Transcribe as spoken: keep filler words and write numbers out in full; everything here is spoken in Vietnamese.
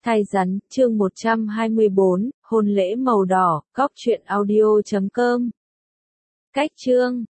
Thai rắn, chương một trăm hai mươi bốn, hôn lễ màu đỏ, góc truyện audio chấm com. Cách chương